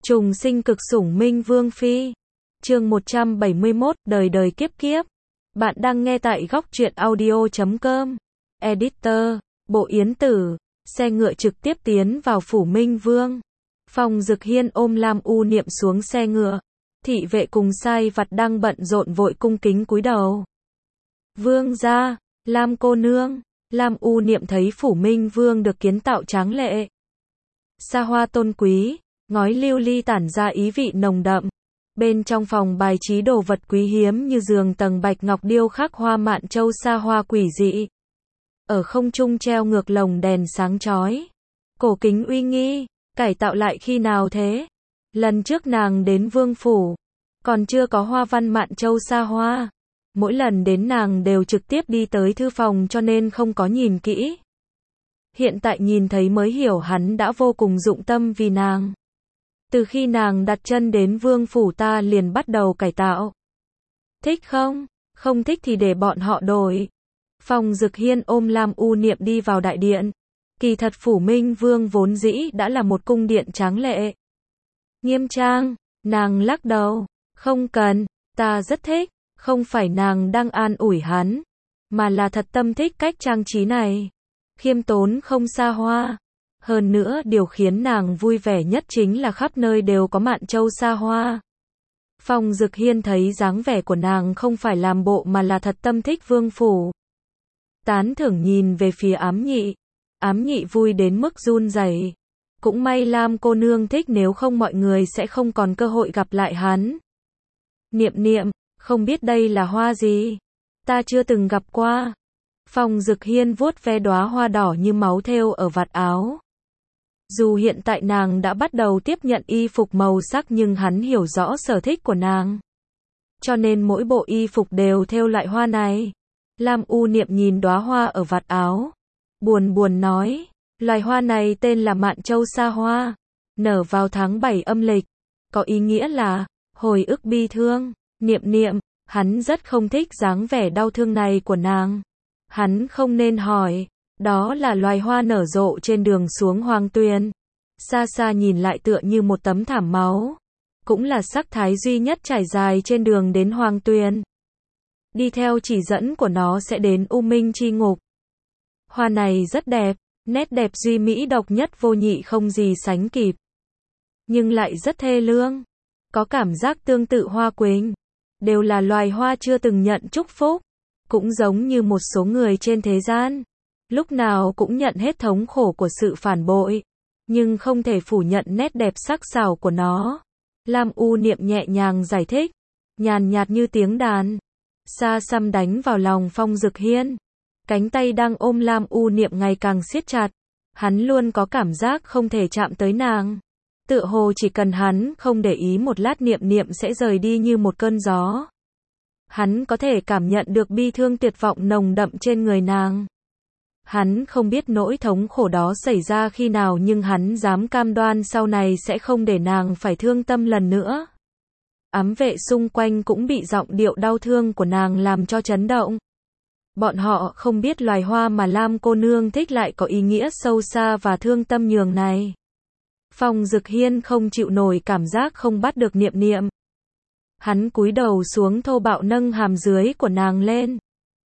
Trùng sinh cực sủng Minh Vương Phi. Chương 171, đời đời kiếp kiếp. Bạn đang nghe tại góc truyện audio.com. Editor, Bộ Yến Tử. Xe ngựa trực tiếp tiến vào phủ Minh Vương. Phong Dực Hiên ôm Lam U Niệm xuống xe ngựa. Thị vệ cùng sai vặt đang bận rộn vội cung kính cúi đầu. Vương gia, Lam cô nương. Lam U Niệm thấy phủ Minh Vương được kiến tạo tráng lệ, xa hoa tôn quý, ngói lưu ly tản ra ý vị nồng đậm. Bên trong phòng bài trí đồ vật quý hiếm như giường tầng bạch ngọc điêu khắc hoa mạn châu xa hoa quỷ dị. Ở không trung treo ngược lồng đèn sáng chói. Cổ kính uy nghi, cải tạo lại khi nào thế? Lần trước nàng đến vương phủ, còn chưa có hoa văn mạn châu xa hoa. Mỗi lần đến nàng đều trực tiếp đi tới thư phòng cho nên không có nhìn kỹ. Hiện tại nhìn thấy mới hiểu hắn đã vô cùng dụng tâm vì nàng. Từ khi nàng đặt chân đến vương phủ ta liền bắt đầu cải tạo. Thích không? Không thích thì để bọn họ đổi. Phong Dực Hiên ôm Lam U Niệm đi vào đại điện. Kỳ thật phủ Minh Vương vốn dĩ đã là một cung điện tráng lệ, nghiêm trang. Nàng lắc đầu. Không cần, ta rất thích. Không phải nàng đang an ủi hắn, mà là thật tâm thích cách trang trí này. Khiêm tốn không xa hoa. Hơn nữa điều khiến nàng vui vẻ nhất chính là khắp nơi đều có mạn châu xa hoa. Phong Dực Hiên thấy dáng vẻ của nàng không phải làm bộ mà là thật tâm thích vương phủ. Tán thưởng nhìn về phía Ám Nhị. Ám Nhị vui đến mức run rẩy. Cũng may Lam cô nương thích, nếu không mọi người sẽ không còn cơ hội gặp lại hắn. Niệm Niệm, không biết đây là hoa gì? Ta chưa từng gặp qua. Phong Dực Hiên vuốt ve đóa hoa đỏ như máu thêu ở vạt áo. Dù hiện tại nàng đã bắt đầu tiếp nhận y phục màu sắc nhưng hắn hiểu rõ sở thích của nàng. Cho nên mỗi bộ y phục đều thêu loại hoa này. Lam U Niệm nhìn đóa hoa ở vạt áo. Buồn buồn nói, loài hoa này tên là mạn châu xa hoa. Nở vào tháng 7 âm lịch. Có ý nghĩa là hồi ức bi thương. Niệm Niệm, hắn rất không thích dáng vẻ đau thương này của nàng. Hắn không nên hỏi. Đó là loài hoa nở rộ trên đường xuống Hoàng Tuyền. Xa xa nhìn lại tựa như một tấm thảm máu. Cũng là sắc thái duy nhất trải dài trên đường đến Hoàng Tuyền. Đi theo chỉ dẫn của nó sẽ đến U Minh Chi Ngục. Hoa này rất đẹp, nét đẹp duy mỹ độc nhất vô nhị không gì sánh kịp. Nhưng lại rất thê lương. Có cảm giác tương tự hoa quỳnh. Đều là loài hoa chưa từng nhận chúc phúc. Cũng giống như một số người trên thế gian. Lúc nào cũng nhận hết thống khổ của sự phản bội. Nhưng không thể phủ nhận nét đẹp sắc sảo của nó. Lam U Niệm nhẹ nhàng giải thích. Nhàn nhạt như tiếng đàn. Xa xăm đánh vào lòng Phong Dực Hiên. Cánh tay đang ôm Lam U Niệm ngày càng siết chặt. Hắn luôn có cảm giác không thể chạm tới nàng. Tựa hồ chỉ cần hắn không để ý một lát Niệm Niệm sẽ rời đi như một cơn gió. Hắn có thể cảm nhận được bi thương tuyệt vọng nồng đậm trên người nàng. Hắn không biết nỗi thống khổ đó xảy ra khi nào nhưng hắn dám cam đoan sau này sẽ không để nàng phải thương tâm lần nữa. Ám vệ xung quanh cũng bị giọng điệu đau thương của nàng làm cho chấn động. Bọn họ không biết loài hoa mà Lam cô nương thích lại có ý nghĩa sâu xa và thương tâm nhường này. Phong Dực Hiên không chịu nổi cảm giác không bắt được Niệm Niệm. Hắn cúi đầu xuống thô bạo nâng hàm dưới của nàng lên.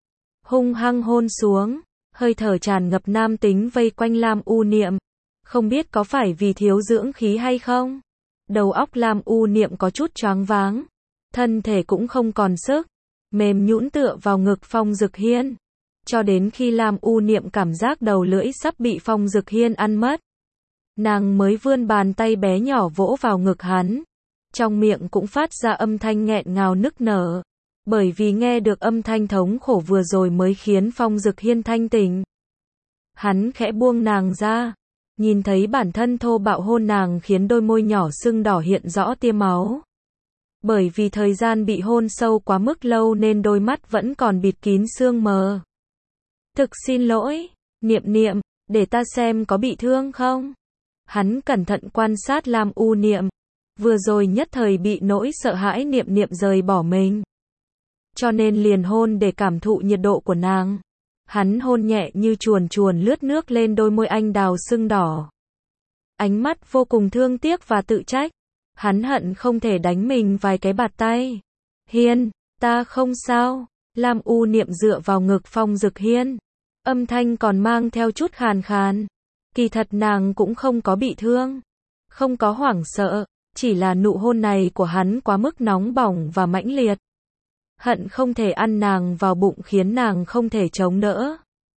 Hung hăng hôn xuống, hơi thở tràn ngập nam tính vây quanh Lam U Niệm. Không biết có phải vì thiếu dưỡng khí hay không? Đầu óc Lam U Niệm có chút choáng váng. Thân thể cũng không còn sức. Mềm nhũn tựa vào ngực Phong Dực Hiên. Cho đến khi Lam U Niệm cảm giác đầu lưỡi sắp bị Phong Dực Hiên ăn mất. Nàng mới vươn bàn tay bé nhỏ vỗ vào ngực hắn. Trong miệng cũng phát ra âm thanh nghẹn ngào nức nở. Bởi vì nghe được âm thanh thống khổ vừa rồi mới khiến Phong Dực Hiên thanh tỉnh. Hắn khẽ buông nàng ra. Nhìn thấy bản thân thô bạo hôn nàng khiến đôi môi nhỏ sưng đỏ hiện rõ tia máu. Bởi vì thời gian bị hôn sâu quá mức lâu nên đôi mắt vẫn còn bịt kín sương mờ. Thực xin lỗi, Niệm Niệm, để ta xem có bị thương không? Hắn cẩn thận quan sát Lam U Niệm. Vừa rồi nhất thời bị nỗi sợ hãi Niệm Niệm rời bỏ mình. Cho nên liền hôn để cảm thụ nhiệt độ của nàng. Hắn hôn nhẹ như chuồn chuồn lướt nước lên đôi môi anh đào sưng đỏ. Ánh mắt vô cùng thương tiếc và tự trách. Hắn hận không thể đánh mình vài cái bạt tay. Hiên, ta không sao. Lam U Niệm dựa vào ngực Phong Dực Hiên. Âm thanh còn mang theo chút khàn khàn. Kỳ thật nàng cũng không có bị thương. Không có hoảng sợ. Chỉ là nụ hôn này của hắn quá mức nóng bỏng và mãnh liệt. Hận không thể ăn nàng vào bụng khiến nàng không thể chống đỡ.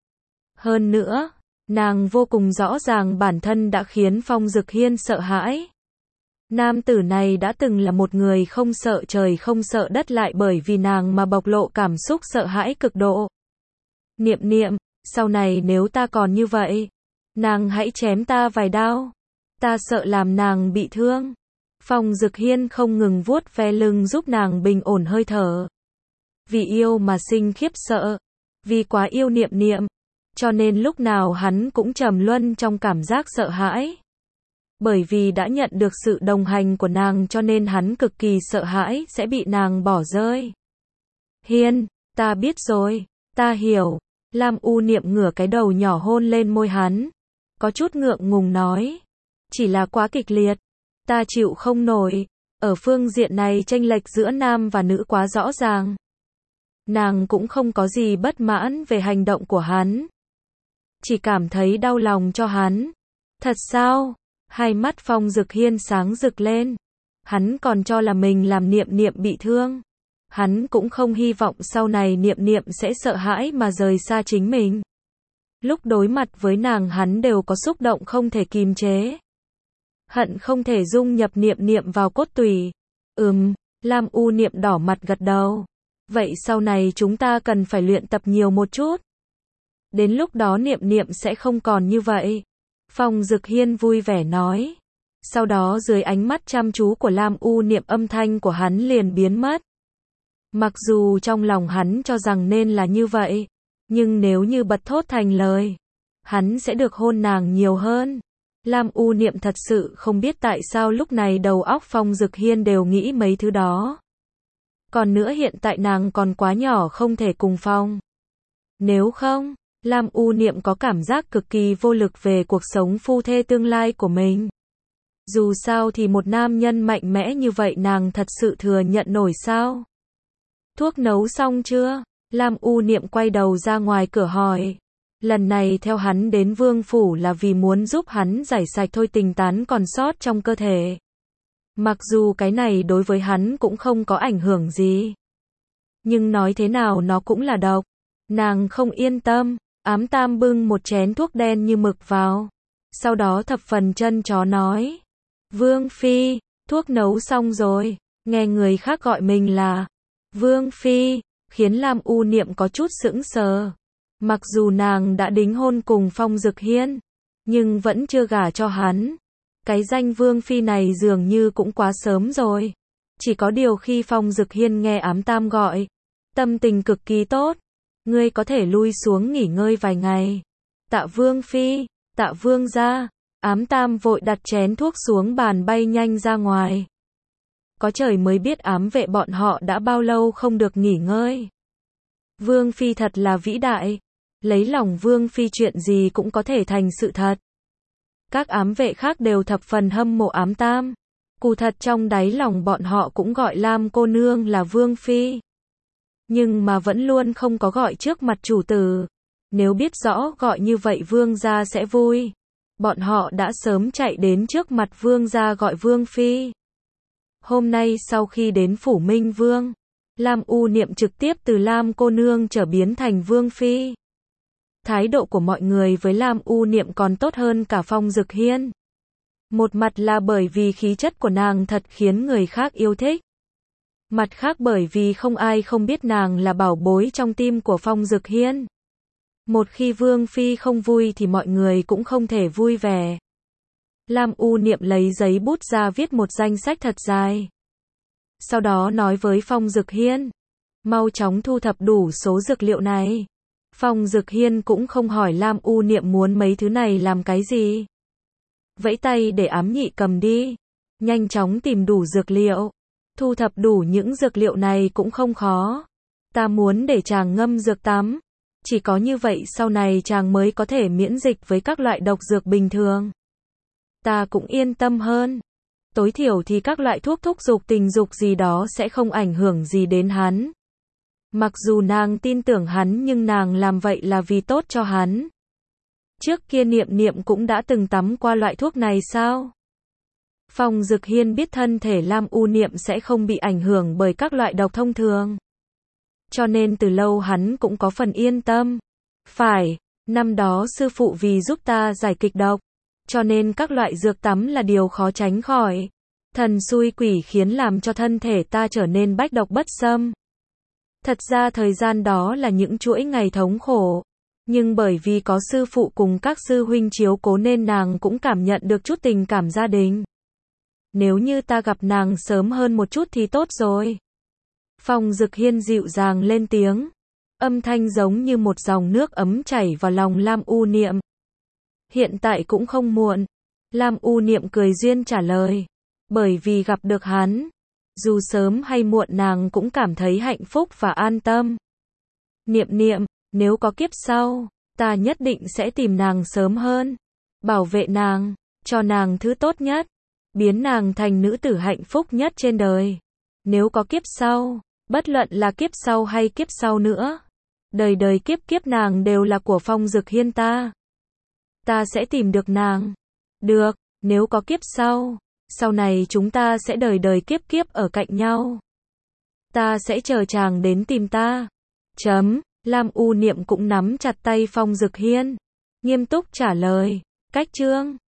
Hơn nữa, nàng vô cùng rõ ràng bản thân đã khiến Phong Dực Hiên sợ hãi. Nam tử này đã từng là một người không sợ trời không sợ đất lại bởi vì nàng mà bộc lộ cảm xúc sợ hãi cực độ. Niệm niệm, sau này nếu ta còn như vậy, nàng hãy chém ta vài đao. Ta sợ làm nàng bị thương. Phong Dực Hiên không ngừng vuốt ve lưng giúp nàng bình ổn hơi thở. Vì yêu mà sinh khiếp sợ. Vì quá yêu niệm niệm. Cho nên lúc nào hắn cũng trầm luân trong cảm giác sợ hãi. Bởi vì đã nhận được sự đồng hành của nàng cho nên hắn cực kỳ sợ hãi sẽ bị nàng bỏ rơi. Hiên, ta biết rồi, ta hiểu. Lam U Niệm ngửa cái đầu nhỏ hôn lên môi hắn. Có chút ngượng ngùng nói. Chỉ là quá kịch liệt. Ta chịu không nổi. Ở phương diện này chênh lệch giữa nam và nữ quá rõ ràng. Nàng cũng không có gì bất mãn về hành động của hắn. Chỉ cảm thấy đau lòng cho hắn. Thật sao? Hai mắt Phong Dực Hiên sáng rực lên. Hắn còn cho là mình làm niệm niệm bị thương. Hắn cũng không hy vọng sau này niệm niệm sẽ sợ hãi mà rời xa chính mình. Lúc đối mặt với nàng hắn đều có xúc động không thể kìm chế. Hận không thể dung nhập niệm niệm vào cốt tủy. Lam U Niệm đỏ mặt gật đầu. Vậy sau này chúng ta cần phải luyện tập nhiều một chút. Đến lúc đó niệm niệm sẽ không còn như vậy. Phong Dực Hiên vui vẻ nói. Sau đó dưới ánh mắt chăm chú của Lam U Niệm âm thanh của hắn liền biến mất. Mặc dù trong lòng hắn cho rằng nên là như vậy, nhưng nếu như bật thốt thành lời, hắn sẽ được hôn nàng nhiều hơn. Lam U Niệm thật sự không biết tại sao lúc này đầu óc Phong Dực Hiên đều nghĩ mấy thứ đó. Còn nữa hiện tại nàng còn quá nhỏ không thể cùng Phong. Nếu không, Lam U Niệm có cảm giác cực kỳ vô lực về cuộc sống phu thê tương lai của mình. Dù sao thì một nam nhân mạnh mẽ như vậy nàng thật sự thừa nhận nổi sao? Thuốc nấu xong chưa? Lam U Niệm quay đầu ra ngoài cửa hỏi. Lần này theo hắn đến Vương Phủ là vì muốn giúp hắn giải sạch thôi tình tán còn sót trong cơ thể. Mặc dù cái này đối với hắn cũng không có ảnh hưởng gì. Nhưng nói thế nào nó cũng là độc. Nàng không yên tâm. Ám Tam bưng một chén thuốc đen như mực vào. Sau đó thập phần chân chó nói. Vương Phi, thuốc nấu xong rồi. Nghe người khác gọi mình là Vương Phi, khiến Lam U Niệm có chút sững sờ. Mặc dù nàng đã đính hôn cùng Phong Dực Hiên, nhưng vẫn chưa gả cho hắn. Cái danh Vương Phi này dường như cũng quá sớm rồi. Chỉ có điều khi Phong Dực Hiên nghe Ám Tam gọi, tâm tình cực kỳ tốt. Ngươi có thể lui xuống nghỉ ngơi vài ngày. Tạ Vương Phi, tạ Vương gia. Ám Tam vội đặt chén thuốc xuống bàn bay nhanh ra ngoài. Có trời mới biết ám vệ bọn họ đã bao lâu không được nghỉ ngơi. Vương Phi thật là vĩ đại. Lấy lòng Vương Phi chuyện gì cũng có thể thành sự thật. Các ám vệ khác đều thập phần hâm mộ Ám Tam. Cụ thật trong đáy lòng bọn họ cũng gọi Lam cô nương là Vương Phi. Nhưng mà vẫn luôn không có gọi trước mặt chủ tử. Nếu biết rõ gọi như vậy Vương gia sẽ vui. Bọn họ đã sớm chạy đến trước mặt Vương gia gọi Vương Phi. Hôm nay sau khi đến Phủ Minh Vương, Lam U Niệm trực tiếp từ Lam cô nương trở biến thành Vương Phi. Thái độ của mọi người với Lam U Niệm còn tốt hơn cả Phong Dực Hiên. Một mặt là bởi vì khí chất của nàng thật khiến người khác yêu thích. Mặt khác bởi vì không ai không biết nàng là bảo bối trong tim của Phong Dực Hiên. Một khi Vương Phi không vui thì mọi người cũng không thể vui vẻ. Lam U Niệm lấy giấy bút ra viết một danh sách thật dài. Sau đó nói với Phong Dực Hiên. Mau chóng thu thập đủ số dược liệu này. Phong Dực Hiên cũng không hỏi Lam U Niệm muốn mấy thứ này làm cái gì. Vẫy tay để Ám Nhị cầm đi. Nhanh chóng tìm đủ dược liệu. Thu thập đủ những dược liệu này cũng không khó. Ta muốn để chàng ngâm dược tắm. Chỉ có như vậy sau này chàng mới có thể miễn dịch với các loại độc dược bình thường. Ta cũng yên tâm hơn. tối thiểu thì các loại thuốc thúc giục tình dục gì đó sẽ không ảnh hưởng gì đến hắn. Mặc dù nàng tin tưởng hắn nhưng nàng làm vậy là vì tốt cho hắn. Trước kia Niệm Niệm cũng đã từng tắm qua loại thuốc này sao? Phong Dực Hiên biết thân thể Lam U Niệm sẽ không bị ảnh hưởng bởi các loại độc thông thường. Cho nên từ lâu hắn cũng có phần yên tâm. Phải, năm đó sư phụ vì giúp ta giải kịch độc, cho nên các loại dược tắm là điều khó tránh khỏi. Thần xui quỷ khiến làm cho thân thể ta trở nên bách độc bất xâm. Thật ra thời gian đó là những chuỗi ngày thống khổ. Nhưng bởi vì có sư phụ cùng các sư huynh chiếu cố nên nàng cũng cảm nhận được chút tình cảm gia đình. Nếu như ta gặp nàng sớm hơn một chút thì tốt rồi. Phong Dực Hiên dịu dàng lên tiếng. Âm thanh giống như một dòng nước ấm chảy vào lòng Lam U Niệm. Hiện tại cũng không muộn. Lam U Niệm cười duyên trả lời. Bởi vì gặp được hắn, dù sớm hay muộn nàng cũng cảm thấy hạnh phúc và an tâm. Niệm Niệm, nếu có kiếp sau, ta nhất định sẽ tìm nàng sớm hơn. Bảo vệ nàng, cho nàng thứ tốt nhất. Biến nàng thành nữ tử hạnh phúc nhất trên đời. Nếu có kiếp sau, bất luận là kiếp sau hay kiếp sau nữa, đời đời kiếp kiếp nàng đều là của Phong Dực Hiên ta. Ta sẽ tìm được nàng. Được, nếu có kiếp sau, sau này chúng ta sẽ đời đời kiếp kiếp ở cạnh nhau. Ta sẽ chờ chàng đến tìm ta. Lam U Niệm cũng nắm chặt tay Phong Dực Hiên, nghiêm túc trả lời. Cách chương